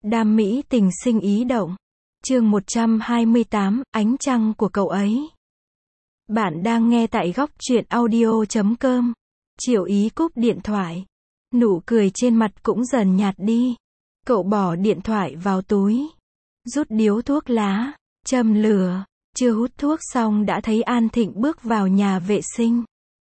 Đam mỹ tình sinh ý động. Chương 128, ánh trăng của cậu ấy. Bạn đang nghe tại góc truyện audio.com. Triệu Ý cúp điện thoại. Nụ cười trên mặt cũng dần nhạt đi. Cậu bỏ điện thoại vào túi. Rút điếu thuốc lá. Châm lửa. Chưa hút thuốc xong đã thấy An Thịnh bước vào nhà vệ sinh.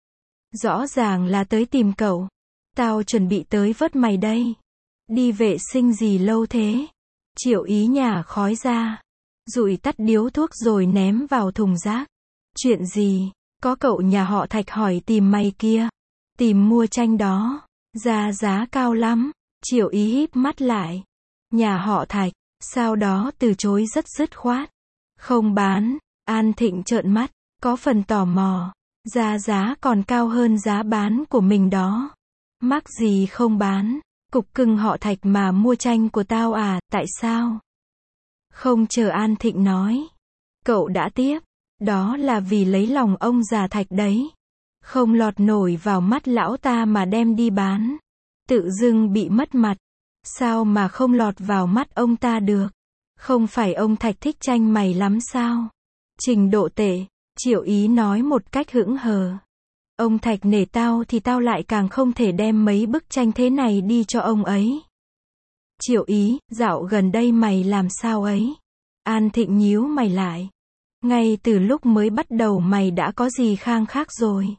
Rõ ràng là tới tìm cậu. Tao chuẩn bị tới vớt mày đây. Đi vệ sinh gì lâu thế? Triệu Ý nhả khói ra. Dụi tắt điếu thuốc rồi ném vào thùng rác. Chuyện gì? Có cậu nhà họ Thạch hỏi tìm mày kia. Tìm mua tranh đó. Ra giá cao lắm. Triệu Ý híp mắt lại. Nhà họ Thạch. Sau đó từ chối rất dứt khoát. Không bán. An Thịnh trợn mắt. Có phần tò mò. Ra giá còn cao hơn giá bán của mình đó. Mắc gì không bán. Cục cưng họ Thạch mà mua tranh của tao à, tại sao? Không chờ An Thịnh nói. Cậu đã tiếp. Đó là vì lấy lòng ông già Thạch đấy. Không lọt nổi vào mắt lão ta mà đem đi bán. Tự dưng bị mất mặt. Sao mà không lọt vào mắt ông ta được? Không phải ông Thạch thích tranh mày lắm sao? Trình độ tệ. Triệu Ý nói một cách hững hờ. Ông Thạch nể tao thì tao lại càng không thể đem mấy bức tranh thế này đi cho ông ấy. Triệu Ý, dạo gần đây mày làm sao ấy? An Thịnh nhíu mày lại. Ngay từ lúc mới bắt đầu mày đã có gì khang khác rồi.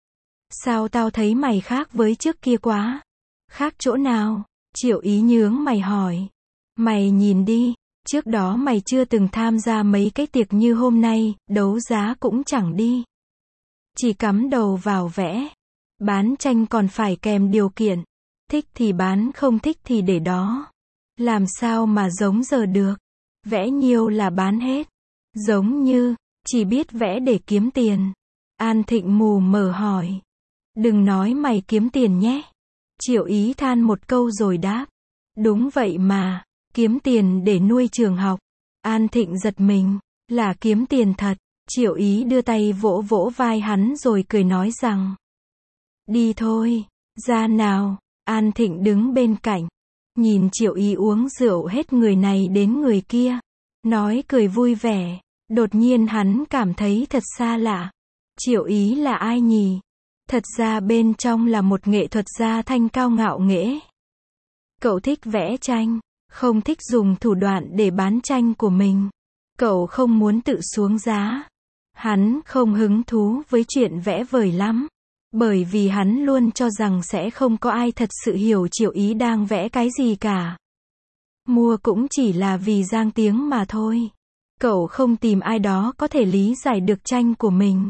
Sao tao thấy mày khác với trước kia quá? Khác chỗ nào? Triệu Ý nhướng mày hỏi. Mày nhìn đi, trước đó mày chưa từng tham gia mấy cái tiệc như hôm nay, đấu giá cũng chẳng đi. Chỉ cắm đầu vào vẽ. Bán tranh còn phải kèm điều kiện. Thích thì bán, không thích thì để đó. Làm sao mà giống giờ được. Vẽ nhiều là bán hết. Giống như, chỉ biết vẽ để kiếm tiền. An Thịnh mù mờ hỏi. Đừng nói mày kiếm tiền nhé. Triệu Ý than một câu rồi đáp. Đúng vậy mà, kiếm tiền để nuôi trường học. An Thịnh giật mình, là kiếm tiền thật. Triệu Ý đưa tay vỗ vỗ vai hắn rồi cười nói rằng. Đi thôi, ra nào. An Thịnh đứng bên cạnh. Nhìn Triệu Ý uống rượu hết người này đến người kia. Nói cười vui vẻ. Đột nhiên hắn cảm thấy thật xa lạ. Triệu Ý là ai nhỉ? Thật ra bên trong là một nghệ thuật gia thanh cao ngạo nghễ. Cậu thích vẽ tranh. Không thích dùng thủ đoạn để bán tranh của mình. Cậu không muốn tự xuống giá. Hắn không hứng thú với chuyện vẽ vời lắm. Bởi vì hắn luôn cho rằng sẽ không có ai thật sự hiểu Triệu Ý đang vẽ cái gì cả. Mua cũng chỉ là vì giang tiếng mà thôi. Cậu không tìm ai đó có thể lý giải được tranh của mình.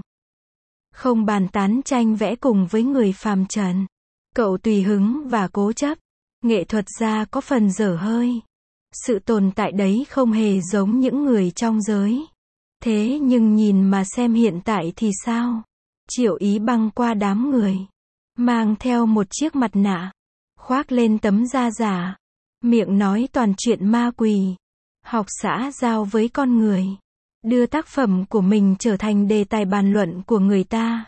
Không bàn tán tranh vẽ cùng với người phàm trần. Cậu tùy hứng và cố chấp. Nghệ thuật gia có phần dở hơi. Sự tồn tại đấy không hề giống những người trong giới. Thế nhưng nhìn mà xem hiện tại thì sao? Triệu Ý băng qua đám người. Mang theo một chiếc mặt nạ. Khoác lên tấm da giả. Miệng nói toàn chuyện ma quỷ. Học xã giao với con người. Đưa tác phẩm của mình trở thành đề tài bàn luận của người ta.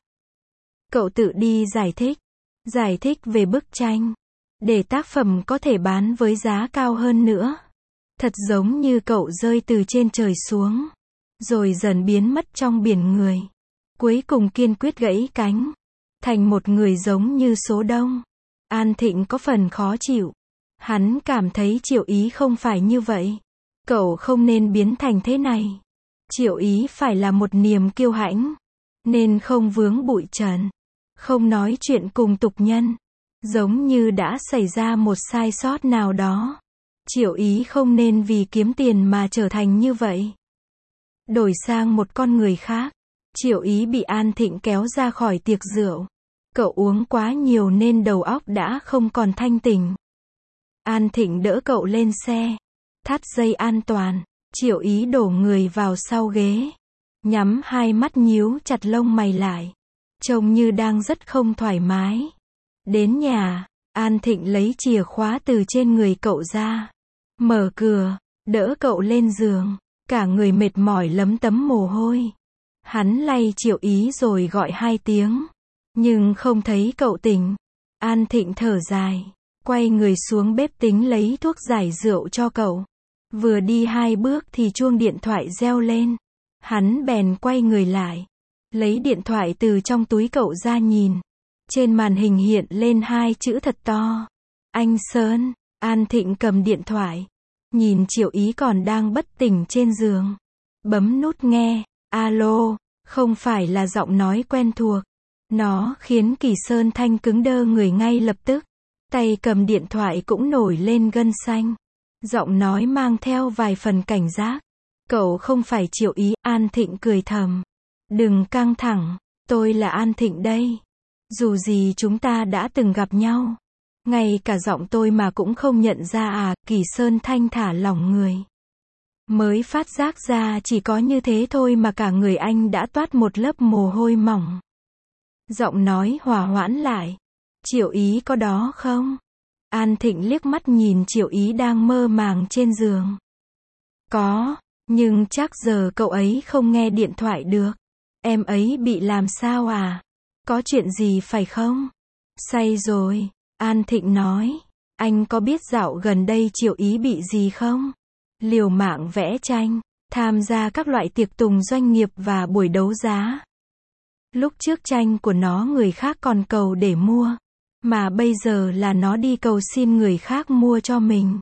Cậu tự đi giải thích. Giải thích về bức tranh. Để tác phẩm có thể bán với giá cao hơn nữa. Thật giống như cậu rơi từ trên trời xuống. Rồi dần biến mất trong biển người. Cuối cùng kiên quyết gãy cánh. Thành một người giống như số đông. An Thịnh có phần khó chịu. Hắn cảm thấy Triệu Ý không phải như vậy. Cậu không nên biến thành thế này. Triệu Ý phải là một niềm kiêu hãnh. Nên không vướng bụi trần. Không nói chuyện cùng tục nhân. Giống như đã xảy ra một sai sót nào đó. Triệu Ý không nên vì kiếm tiền mà trở thành như vậy. Đổi sang một con người khác. Triệu Ý bị An Thịnh kéo ra khỏi tiệc rượu. Cậu uống quá nhiều nên đầu óc đã không còn thanh tỉnh. An Thịnh đỡ cậu lên xe. Thắt dây an toàn. Triệu Ý đổ người vào sau ghế. Nhắm hai mắt nhíu chặt lông mày lại. Trông như đang rất không thoải mái. Đến nhà, An Thịnh lấy chìa khóa từ trên người cậu ra. Mở cửa, đỡ cậu lên giường. Cả người mệt mỏi lấm tấm mồ hôi. Hắn lay Triệu Ý rồi gọi 2 tiếng. Nhưng không thấy cậu tỉnh. An Thịnh thở dài. quay người xuống bếp tính lấy thuốc giải rượu cho cậu. Vừa đi 2 bước thì chuông điện thoại reo lên. Hắn bèn quay người lại, lấy điện thoại từ trong túi cậu ra nhìn. Trên màn hình hiện lên 2 chữ thật to. Anh Sơn. An Thịnh cầm điện thoại, nhìn Triệu Ý còn đang bất tỉnh trên giường. Bấm nút nghe. Alo. Không phải là giọng nói quen thuộc. Nó khiến Kỳ Sơn Thanh cứng đơ người ngay lập tức. Tay cầm điện thoại cũng nổi lên gân xanh. Giọng nói mang theo vài phần cảnh giác. Cậu không phải Triệu Ý. An Thịnh cười thầm. Đừng căng thẳng, tôi là An Thịnh đây. Dù gì chúng ta đã từng gặp nhau. Ngay cả giọng tôi mà cũng không nhận ra à. Kỳ Sơn Thanh thả lỏng người. Mới phát giác ra chỉ có như thế thôi mà cả người anh đã toát một lớp mồ hôi mỏng. Giọng nói hòa hoãn lại. Triệu Ý có đó không? An Thịnh liếc mắt nhìn Triệu Ý đang mơ màng trên giường. Có, nhưng chắc giờ cậu ấy không nghe điện thoại được. Em ấy bị làm sao à? Có chuyện gì phải không? Say rồi, An Thịnh nói. Anh có biết dạo gần đây Triệu Ý bị gì không? Liều mạng vẽ tranh, tham gia các loại tiệc tùng doanh nghiệp và buổi đấu giá. Lúc trước tranh của nó người khác còn cầu để mua, mà bây giờ là nó đi cầu xin người khác mua cho mình.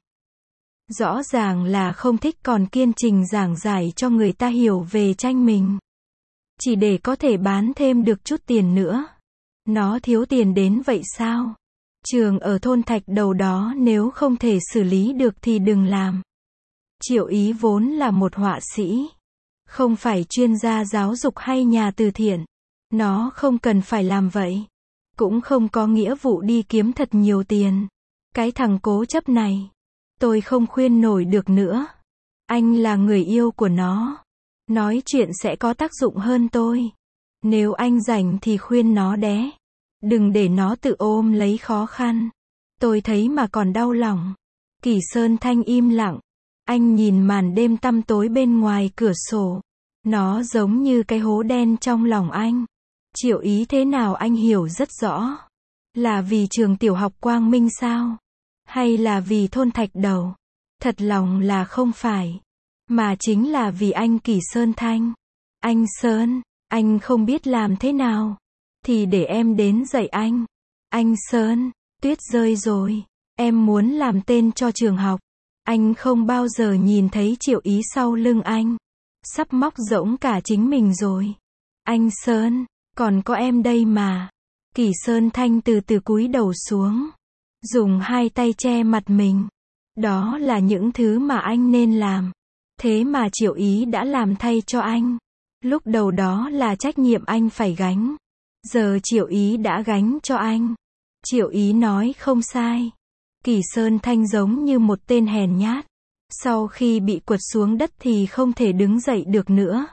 Rõ ràng là không thích còn kiên trì giảng giải cho người ta hiểu về tranh mình. Chỉ để có thể bán thêm được chút tiền nữa. Nó thiếu tiền đến vậy sao? Trường ở thôn Thạch Đầu đó nếu không thể xử lý được thì đừng làm. Triệu Ý vốn là một họa sĩ, không phải chuyên gia giáo dục hay nhà từ thiện. Nó không cần phải làm vậy. Cũng không có nghĩa vụ đi kiếm thật nhiều tiền. Cái thằng cố chấp này, tôi không khuyên nổi được nữa. Anh là người yêu của nó. Nói chuyện sẽ có tác dụng hơn tôi. Nếu anh rảnh thì khuyên nó đé. Đừng để nó tự ôm lấy khó khăn. Tôi thấy mà còn đau lòng. Kỳ Sơn Thanh im lặng. Anh nhìn màn đêm tăm tối bên ngoài cửa sổ. Nó giống như cái hố đen trong lòng anh. Triệu Ý thế nào anh hiểu rất rõ. Là vì trường tiểu học Quang Minh sao? Hay là vì thôn Thạch Đầu? Thật lòng là không phải. Mà chính là vì anh Kỳ Sơn Thanh. Anh Sơn, anh không biết làm thế nào. Thì để em đến dạy anh. Anh Sơn, tuyết rơi rồi. Em muốn làm tên cho trường học. Anh không bao giờ nhìn thấy Triệu Ý sau lưng anh. Sắp móc rỗng cả chính mình rồi. Anh Sơn, còn có em đây mà. Kỳ Sơn Thanh từ từ cúi đầu xuống. Dùng 2 tay che mặt mình. Đó là những thứ mà anh nên làm. Thế mà Triệu Ý đã làm thay cho anh. Lúc đầu đó là trách nhiệm anh phải gánh. Giờ Triệu Ý đã gánh cho anh. Triệu Ý nói không sai. Kỳ Sơn Thanh giống như một tên hèn nhát. Sau khi bị quật xuống đất thì không thể đứng dậy được nữa.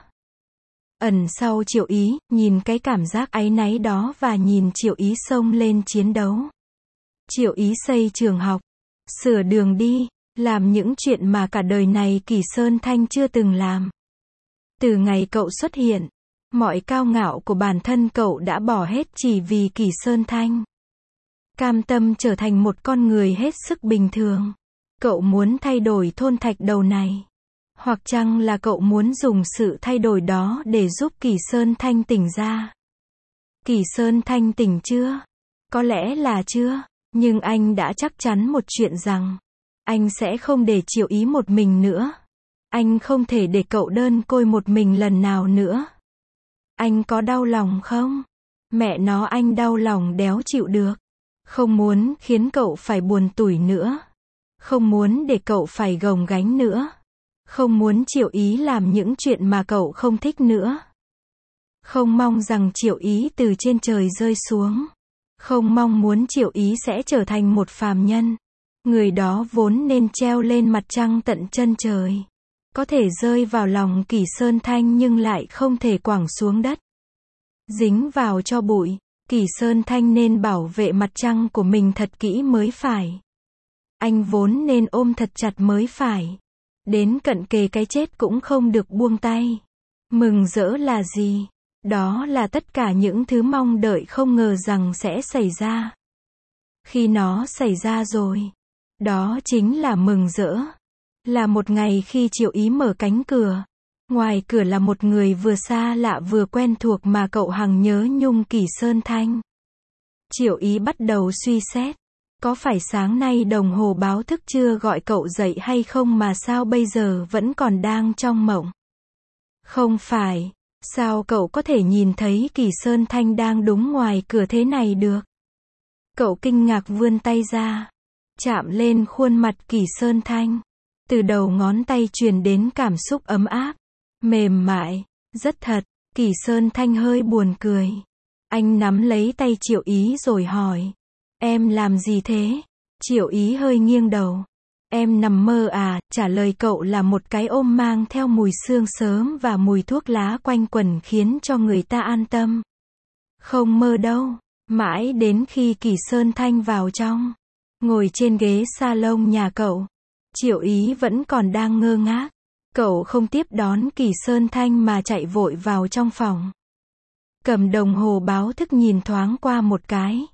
Ẩn sau Triệu Ý, nhìn cái cảm giác áy náy đó và nhìn Triệu Ý xông lên chiến đấu. Triệu Ý xây trường học, sửa đường đi, làm những chuyện mà cả đời này Kỳ Sơn Thanh chưa từng làm. Từ ngày cậu xuất hiện, mọi cao ngạo của bản thân cậu đã bỏ hết chỉ vì Kỳ Sơn Thanh. Cam tâm trở thành một con người hết sức bình thường. Cậu muốn thay đổi thôn Thạch Đầu này. Hoặc chăng là cậu muốn dùng sự thay đổi đó để giúp Kỳ Sơn Thanh tỉnh ra. Kỳ Sơn Thanh tỉnh chưa? Có lẽ là chưa, nhưng anh đã chắc chắn một chuyện rằng anh sẽ không để Triệu Ý một mình nữa. Anh không thể để cậu đơn côi một mình lần nào nữa. Anh có đau lòng không? Mẹ nó anh đau lòng đéo chịu được. Không muốn khiến cậu phải buồn tủi nữa. Không muốn để cậu phải gồng gánh nữa. Không muốn Triệu Ý làm những chuyện mà cậu không thích nữa. Không mong rằng Triệu Ý từ trên trời rơi xuống. Không mong muốn Triệu Ý sẽ trở thành một phàm nhân. Người đó vốn nên treo lên mặt trăng tận chân trời. Có thể rơi vào lòng Kỳ Sơn Thanh nhưng lại không thể quẳng xuống đất. Dính vào cho bụi, Kỳ Sơn Thanh nên bảo vệ mặt trăng của mình thật kỹ mới phải. Anh vốn nên ôm thật chặt mới phải. Đến cận kề cái chết cũng không được buông tay. Mừng rỡ là gì? Đó là tất cả những thứ mong đợi không ngờ rằng sẽ xảy ra. Khi nó xảy ra rồi, đó chính là mừng rỡ. Là một ngày khi Triệu Ý mở cánh cửa. Ngoài cửa là một người vừa xa lạ vừa quen thuộc mà cậu hằng nhớ nhung, Kỷ Sơn Thanh. Triệu Ý bắt đầu suy xét. Có phải sáng nay đồng hồ báo thức chưa gọi cậu dậy hay không mà sao bây giờ vẫn còn đang trong mộng? Không phải, sao cậu có thể nhìn thấy Kỷ Sơn Thanh đang đúng ngoài cửa thế này được? Cậu kinh ngạc vươn tay ra, chạm lên khuôn mặt Kỷ Sơn Thanh. Từ đầu ngón tay truyền đến cảm xúc ấm áp, mềm mại, rất thật. Kỷ Sơn Thanh hơi buồn cười. Anh nắm lấy tay Triệu Ý rồi hỏi. Em làm gì thế? Triệu Ý hơi nghiêng đầu. Em nằm mơ à? Trả lời cậu là một cái ôm mang theo mùi sương sớm và mùi thuốc lá quanh quẩn khiến cho người ta an tâm. Không mơ đâu. Mãi đến khi Kỷ Sơn Thanh vào trong, ngồi trên ghế salon nhà cậu, Triệu Ý vẫn còn đang ngơ ngác. Cậu không tiếp đón Kỷ Sơn Thanh mà chạy vội vào trong phòng. Cầm đồng hồ báo thức nhìn thoáng qua một cái.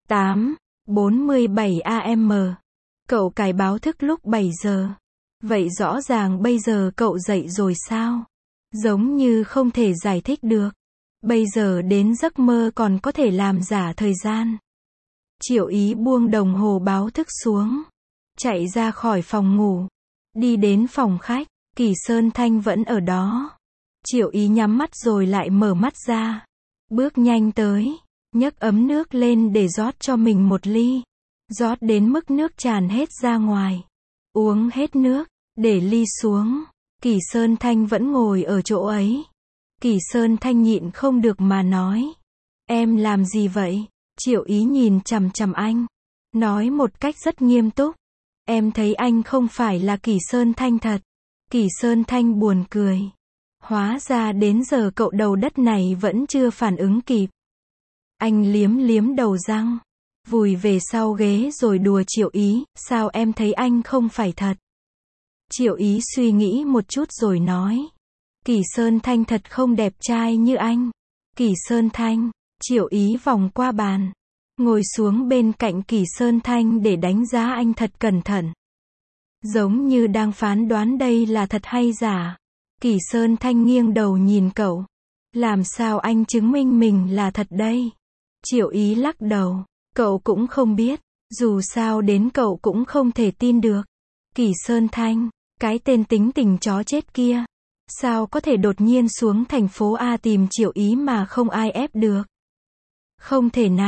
8:47 AM. Cậu cài báo thức lúc 7 giờ. Vậy rõ ràng bây giờ cậu dậy rồi sao? Giống như không thể giải thích được. Bây giờ đến giấc mơ còn có thể làm giả thời gian. Triệu Ý buông đồng hồ báo thức xuống, chạy ra khỏi phòng ngủ, đi đến phòng khách. Kỷ Sơn Thanh vẫn ở đó. Triệu Ý nhắm mắt rồi lại mở mắt ra, bước nhanh tới, nhấc ấm nước lên để rót cho mình một ly. Rót đến mức nước tràn hết ra ngoài. Uống hết nước, để ly xuống. Kỷ Sơn Thanh vẫn ngồi ở chỗ ấy. Kỷ Sơn Thanh nhịn không được mà nói. Em làm gì vậy? Triệu Ý nhìn chằm chằm anh, nói một cách rất nghiêm túc. Em thấy anh không phải là Kỷ Sơn Thanh thật. Kỷ Sơn Thanh buồn cười. Hóa ra đến giờ cậu đầu đất này vẫn chưa phản ứng kịp. Anh liếm liếm đầu răng, vùi về sau ghế rồi đùa Triệu Ý. Sao em thấy anh không phải thật? Triệu Ý suy nghĩ một chút rồi nói. Kỷ Sơn Thanh thật không đẹp trai như anh. Kỷ Sơn Thanh. Triệu Ý vòng qua bàn, ngồi xuống bên cạnh Kỷ Sơn Thanh để đánh giá anh thật cẩn thận. Giống như đang phán đoán đây là thật hay giả. Kỷ Sơn Thanh nghiêng đầu nhìn cậu. Làm sao anh chứng minh mình là thật đây? Triệu Ý lắc đầu. Cậu cũng không biết. Dù sao đến cậu cũng không thể tin được. Kỷ Sơn Thanh, cái tên tính tình chó chết kia, sao có thể đột nhiên xuống thành phố A tìm Triệu Ý mà không ai ép được? Không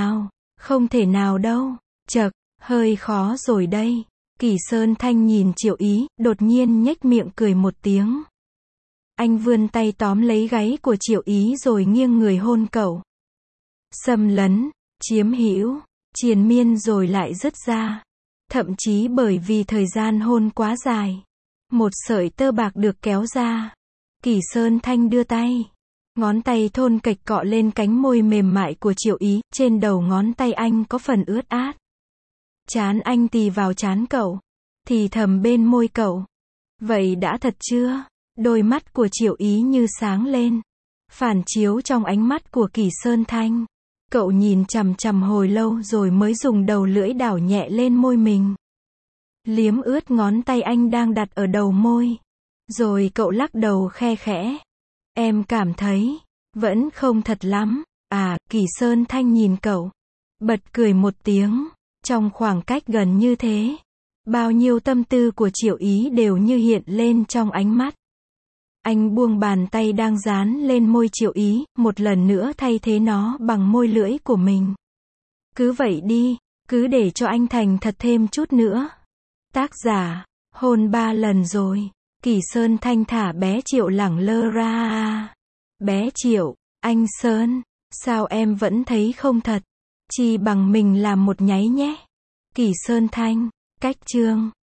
thể nào đâu. Chậc, hơi khó rồi đây. Kỷ Sơn Thanh nhìn Triệu Ý, đột nhiên nhếch miệng cười một tiếng. Anh vươn tay tóm lấy gáy của Triệu Ý rồi nghiêng người hôn cậu. Xâm lấn, chiếm hữu, triền miên rồi lại dứt ra. Thậm chí bởi vì thời gian hôn quá dài, một sợi tơ bạc được kéo ra. Kỷ Sơn Thanh đưa tay, ngón tay thon kệch cọ lên cánh môi mềm mại của Triệu Ý. Trên đầu ngón tay anh có phần ướt át. Trán anh tì vào trán cậu, thì thầm bên môi cậu. Vậy đã thật chưa? Đôi mắt của Triệu Ý như sáng lên, phản chiếu trong ánh mắt của Kỷ Sơn Thanh. Cậu nhìn chằm chằm hồi lâu rồi mới dùng đầu lưỡi đảo nhẹ lên môi mình, liếm ướt ngón tay anh đang đặt ở đầu môi. Rồi cậu lắc đầu khe khẽ. Em cảm thấy vẫn không thật lắm. À, Kỷ Sơn Thanh nhìn cậu, bật cười một tiếng. Trong khoảng cách gần như thế, bao nhiêu tâm tư của Triệu Ý đều như hiện lên trong ánh mắt. Anh buông bàn tay đang dán lên môi Triệu Ý, một lần nữa thay thế nó bằng môi lưỡi của mình. Cứ vậy đi, cứ để cho anh thành thật thêm chút nữa. Tác giả, hôn 3 lần rồi. Kỷ Sơn Thanh thả bé Triệu lẳng lơ ra. Bé Triệu, anh Sơn, sao em vẫn thấy không thật? Chi bằng mình làm một nháy nhé. Kỷ Sơn Thanh, cách chương.